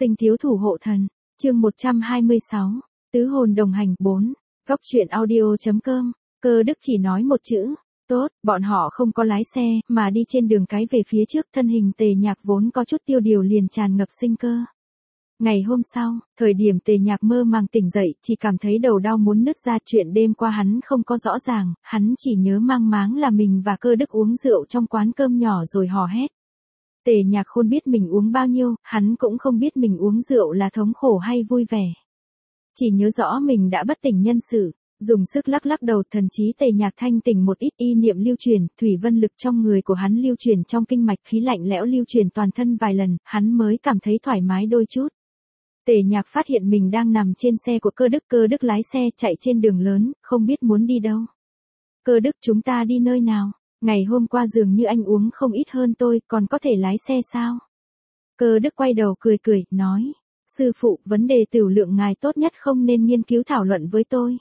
Sinh thiếu thủ hộ thần, chương 126, tứ hồn đồng hành 4, góc truyện audio.com, Cơ Đức chỉ nói một chữ, tốt, bọn họ không có lái xe, mà đi trên đường cái về phía trước, thân hình Tề Nhạc vốn có chút tiêu điều liền tràn ngập sinh cơ. Ngày hôm sau, thời điểm Tề Nhạc mơ màng tỉnh dậy, chỉ cảm thấy đầu đau muốn nứt ra, chuyện đêm qua hắn không có rõ ràng, hắn chỉ nhớ mang máng là mình và Cơ Đức uống rượu trong quán cơm nhỏ rồi hò hét. Tề Nhạc không biết mình uống bao nhiêu, hắn cũng không biết mình uống rượu là thống khổ hay vui vẻ. Chỉ nhớ rõ mình đã bất tỉnh nhân sự, dùng sức lắc lắc đầu, thần trí Tề Nhạc thanh tỉnh một ít, ý niệm lưu truyền, thủy vân lực trong người của hắn lưu truyền trong kinh mạch, khí lạnh lẽo lưu truyền toàn thân vài lần, hắn mới cảm thấy thoải mái đôi chút. Tề Nhạc phát hiện mình đang nằm trên xe của Cơ Đức lái xe chạy trên đường lớn, không biết muốn đi đâu. Cơ Đức, chúng ta đi nơi nào? Ngày hôm qua dường như anh uống không ít hơn tôi, còn có thể lái xe sao? Cơ Đức quay đầu cười, nói. Sư phụ, vấn đề tửu lượng ngài tốt nhất không nên nghiên cứu thảo luận với tôi.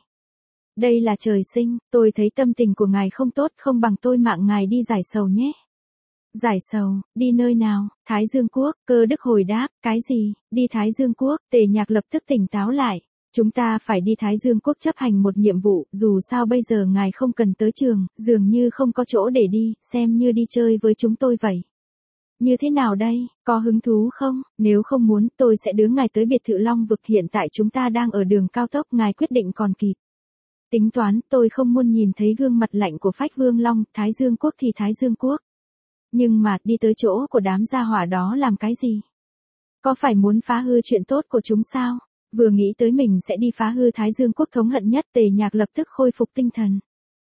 Đây là trời sinh, tôi thấy tâm tình của ngài không tốt, không bằng tôi mạng ngài đi giải sầu nhé. Giải sầu, đi nơi nào? Thái Dương Quốc, Cơ Đức hồi đáp, cái gì? Đi Thái Dương Quốc? Tề Nhạc lập tức tỉnh táo lại. Chúng ta phải đi Thái Dương Quốc chấp hành một nhiệm vụ, dù sao bây giờ ngài không cần tới trường, dường như không có chỗ để đi, xem như đi chơi với chúng tôi vậy. Như thế nào đây, có hứng thú không? Nếu không muốn, tôi sẽ đưa ngài tới biệt thự Long Vực, hiện tại chúng ta đang ở đường cao tốc, ngài quyết định còn kịp. Tính toán, tôi không muốn nhìn thấy gương mặt lạnh của Phách Vương Long, Thái Dương Quốc thì Thái Dương Quốc. Nhưng mà, đi tới chỗ của đám gia hỏa đó làm cái gì? Có phải muốn phá hư chuyện tốt của chúng sao? Vừa nghĩ tới mình sẽ đi phá hư Thái Dương Quốc thống hận nhất, Tề Nhạc lập tức khôi phục tinh thần.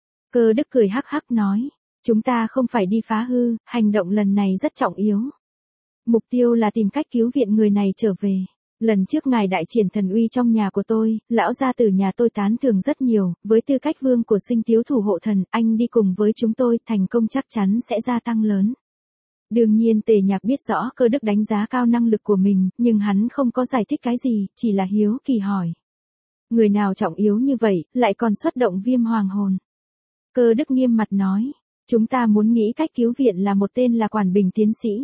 Cơ Đức cười hắc hắc nói, chúng ta không phải đi phá hư, hành động lần này rất trọng yếu. Mục tiêu là tìm cách cứu viện người này trở về. Lần trước ngài đại triển thần uy trong nhà của tôi, lão gia tử nhà tôi tán thưởng rất nhiều, với tư cách vương của Sinh thiếu thủ hộ thần, anh đi cùng với chúng tôi, thành công chắc chắn sẽ gia tăng lớn. Đương nhiên Tề Nhạc biết rõ Cơ Đức đánh giá cao năng lực của mình, nhưng hắn không có giải thích cái gì, chỉ là hiếu kỳ hỏi. Người nào trọng yếu như vậy, lại còn xuất động Viêm Hoàng hồn? Cơ Đức nghiêm mặt nói, chúng ta muốn nghĩ cách cứu viện là một tên là Quản Bình tiến sĩ.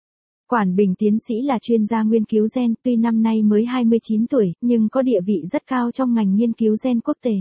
Quản Bình tiến sĩ là chuyên gia nghiên cứu gen, tuy năm nay mới 29 tuổi, nhưng có địa vị rất cao trong ngành nghiên cứu gen quốc tế.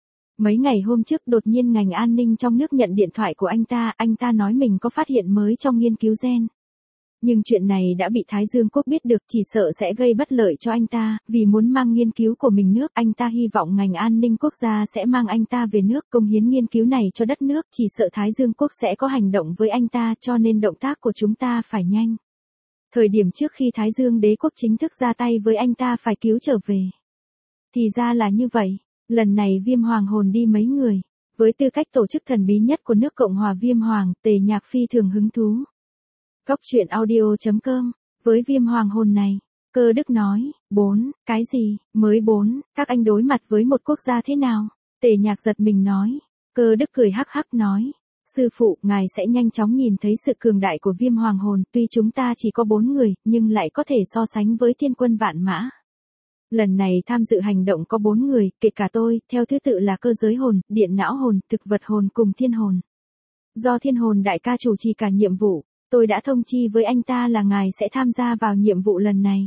Mấy ngày hôm trước đột nhiên ngành an ninh trong nước nhận điện thoại của anh ta nói mình có phát hiện mới trong nghiên cứu gen. Nhưng chuyện này đã bị Thái Dương Quốc biết được, chỉ sợ sẽ gây bất lợi cho anh ta, vì muốn mang nghiên cứu của mình nước, anh ta hy vọng ngành an ninh quốc gia sẽ mang anh ta về nước, công hiến nghiên cứu này cho đất nước, chỉ sợ Thái Dương Quốc sẽ có hành động với anh ta, cho nên động tác của chúng ta phải nhanh. Thời điểm trước khi Thái Dương Đế Quốc chính thức ra tay với anh ta phải cứu trở về. Thì ra là như vậy. Lần này Viêm Hoàng hồn đi mấy người, với tư cách tổ chức thần bí nhất của nước Cộng hòa Viêm Hoàng, Tề Nhạc phi thường hứng thú. Góc truyện audio.com, với Viêm Hoàng hồn này, Cơ Đức nói, 4, cái gì, mới 4, các anh đối mặt với một quốc gia thế nào? Tề Nhạc giật mình nói, Cơ Đức cười hắc hắc nói, sư phụ, ngài sẽ nhanh chóng nhìn thấy sự cường đại của Viêm Hoàng hồn, tuy chúng ta chỉ có 4 người, nhưng lại có thể so sánh với thiên quân vạn mã. Lần này tham dự hành động có 4 người, kể cả tôi, theo thứ tự là cơ giới hồn, điện não hồn, thực vật hồn cùng thiên hồn. Do thiên hồn đại ca chủ trì cả nhiệm vụ, tôi đã thông chi với anh ta là ngài sẽ tham gia vào nhiệm vụ lần này.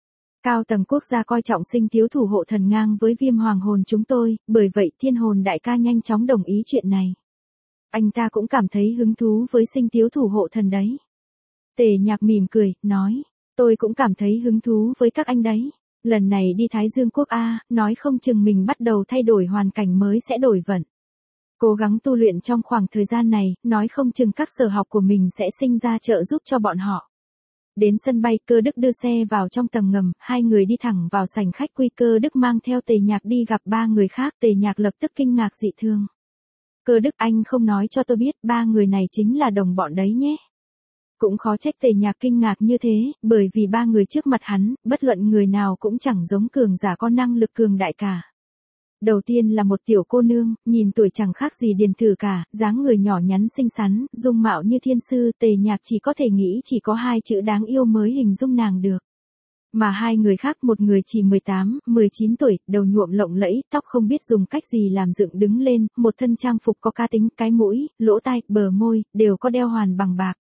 Cao tầng quốc gia coi trọng Sinh thiếu thủ hộ thần ngang với Viêm Hoàng hồn chúng tôi, bởi vậy thiên hồn đại ca nhanh chóng đồng ý chuyện này. Anh ta cũng cảm thấy hứng thú với Sinh thiếu thủ hộ thần đấy. Tề Nhạc mỉm cười, nói, tôi cũng cảm thấy hứng thú với các anh đấy. Lần này đi Thái Dương Quốc nói không chừng mình bắt đầu thay đổi hoàn cảnh mới sẽ đổi vận. Cố gắng tu luyện trong khoảng thời gian này, nói không chừng các sở học của mình sẽ sinh ra trợ giúp cho bọn họ. Đến sân bay, Cơ Đức đưa xe vào trong tầng ngầm, hai người đi thẳng vào sảnh khách quý. Cơ Đức mang theo Tề Nhạc đi gặp 3 người khác, Tề Nhạc lập tức kinh ngạc dị thường. Cơ Đức, anh không nói cho tôi biết 3 người này chính là đồng bọn đấy nhé. Cũng khó trách Tề Nhạc kinh ngạc như thế, bởi vì 3 người trước mặt hắn, bất luận người nào cũng chẳng giống cường giả có năng lực cường đại cả. Đầu tiên là một tiểu cô nương, nhìn tuổi chẳng khác gì Điền Thử cả, dáng người nhỏ nhắn xinh xắn, dung mạo như thiên sư, Tề Nhạc chỉ có thể nghĩ chỉ có 2 chữ đáng yêu mới hình dung nàng được. Mà 2 người khác, một người chỉ 18, 19 tuổi, đầu nhuộm lộng lẫy, tóc không biết dùng cách gì làm dựng đứng lên, một thân trang phục có cá tính, cái mũi, lỗ tai, bờ môi, đều có đeo hoàn bằng bạc.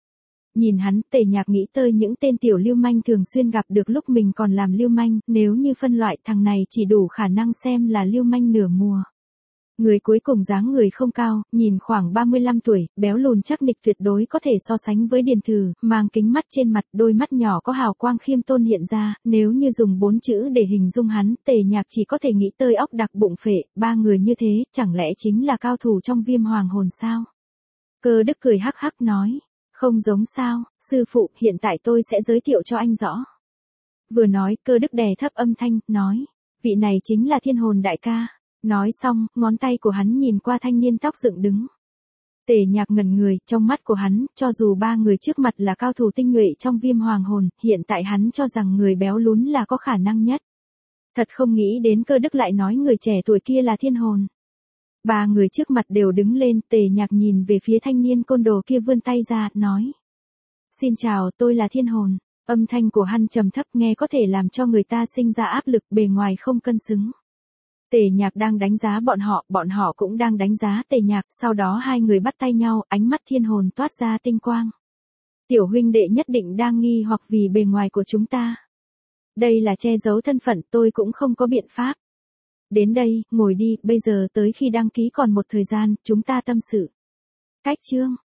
Nhìn hắn, Tề Nhạc nghĩ tới những tên tiểu lưu manh thường xuyên gặp được lúc mình còn làm lưu manh, nếu như phân loại thằng này chỉ đủ khả năng xem là lưu manh nửa mùa. Người cuối cùng dáng người không cao, nhìn khoảng 35 tuổi, béo lùn chắc nịch tuyệt đối có thể so sánh với Điền Thử, mang kính mắt trên mặt, đôi mắt nhỏ có hào quang khiêm tôn hiện ra, nếu như dùng 4 chữ để hình dung hắn, Tề Nhạc chỉ có thể nghĩ tới óc đặc bụng phệ, ba người như thế, chẳng lẽ chính là cao thủ trong Viêm Hoàng hồn sao? Cơ Đức cười hắc hắc nói, không giống sao, sư phụ, hiện tại tôi sẽ giới thiệu cho anh rõ. Vừa nói, Cơ Đức đè thấp âm thanh, nói, vị này chính là Thiên Hồn đại ca. Nói xong, ngón tay của hắn nhìn qua thanh niên tóc dựng đứng. Tề Nhạc ngẩn người, trong mắt của hắn, cho dù ba người trước mặt là cao thủ tinh nhuệ trong Viêm Hoàng hồn, hiện tại hắn cho rằng người béo lún là có khả năng nhất. Thật không nghĩ đến Cơ Đức lại nói người trẻ tuổi kia là Thiên Hồn. Ba người trước mặt đều đứng lên, Tề Nhạc nhìn về phía thanh niên côn đồ kia vươn tay ra, nói. Xin chào, tôi là Thiên Hồn. Âm thanh của hắn trầm thấp nghe có thể làm cho người ta sinh ra áp lực, bề ngoài không cân xứng. Tề Nhạc đang đánh giá bọn họ cũng đang đánh giá Tề Nhạc, sau đó hai người bắt tay nhau, ánh mắt Thiên Hồn toát ra tinh quang. Tiểu huynh đệ nhất định đang nghi hoặc vì bề ngoài của chúng ta. Đây là che giấu thân phận, tôi cũng không có biện pháp. Đến đây, ngồi đi, bây giờ tới khi đăng ký còn một thời gian, chúng ta tâm sự. Cách chương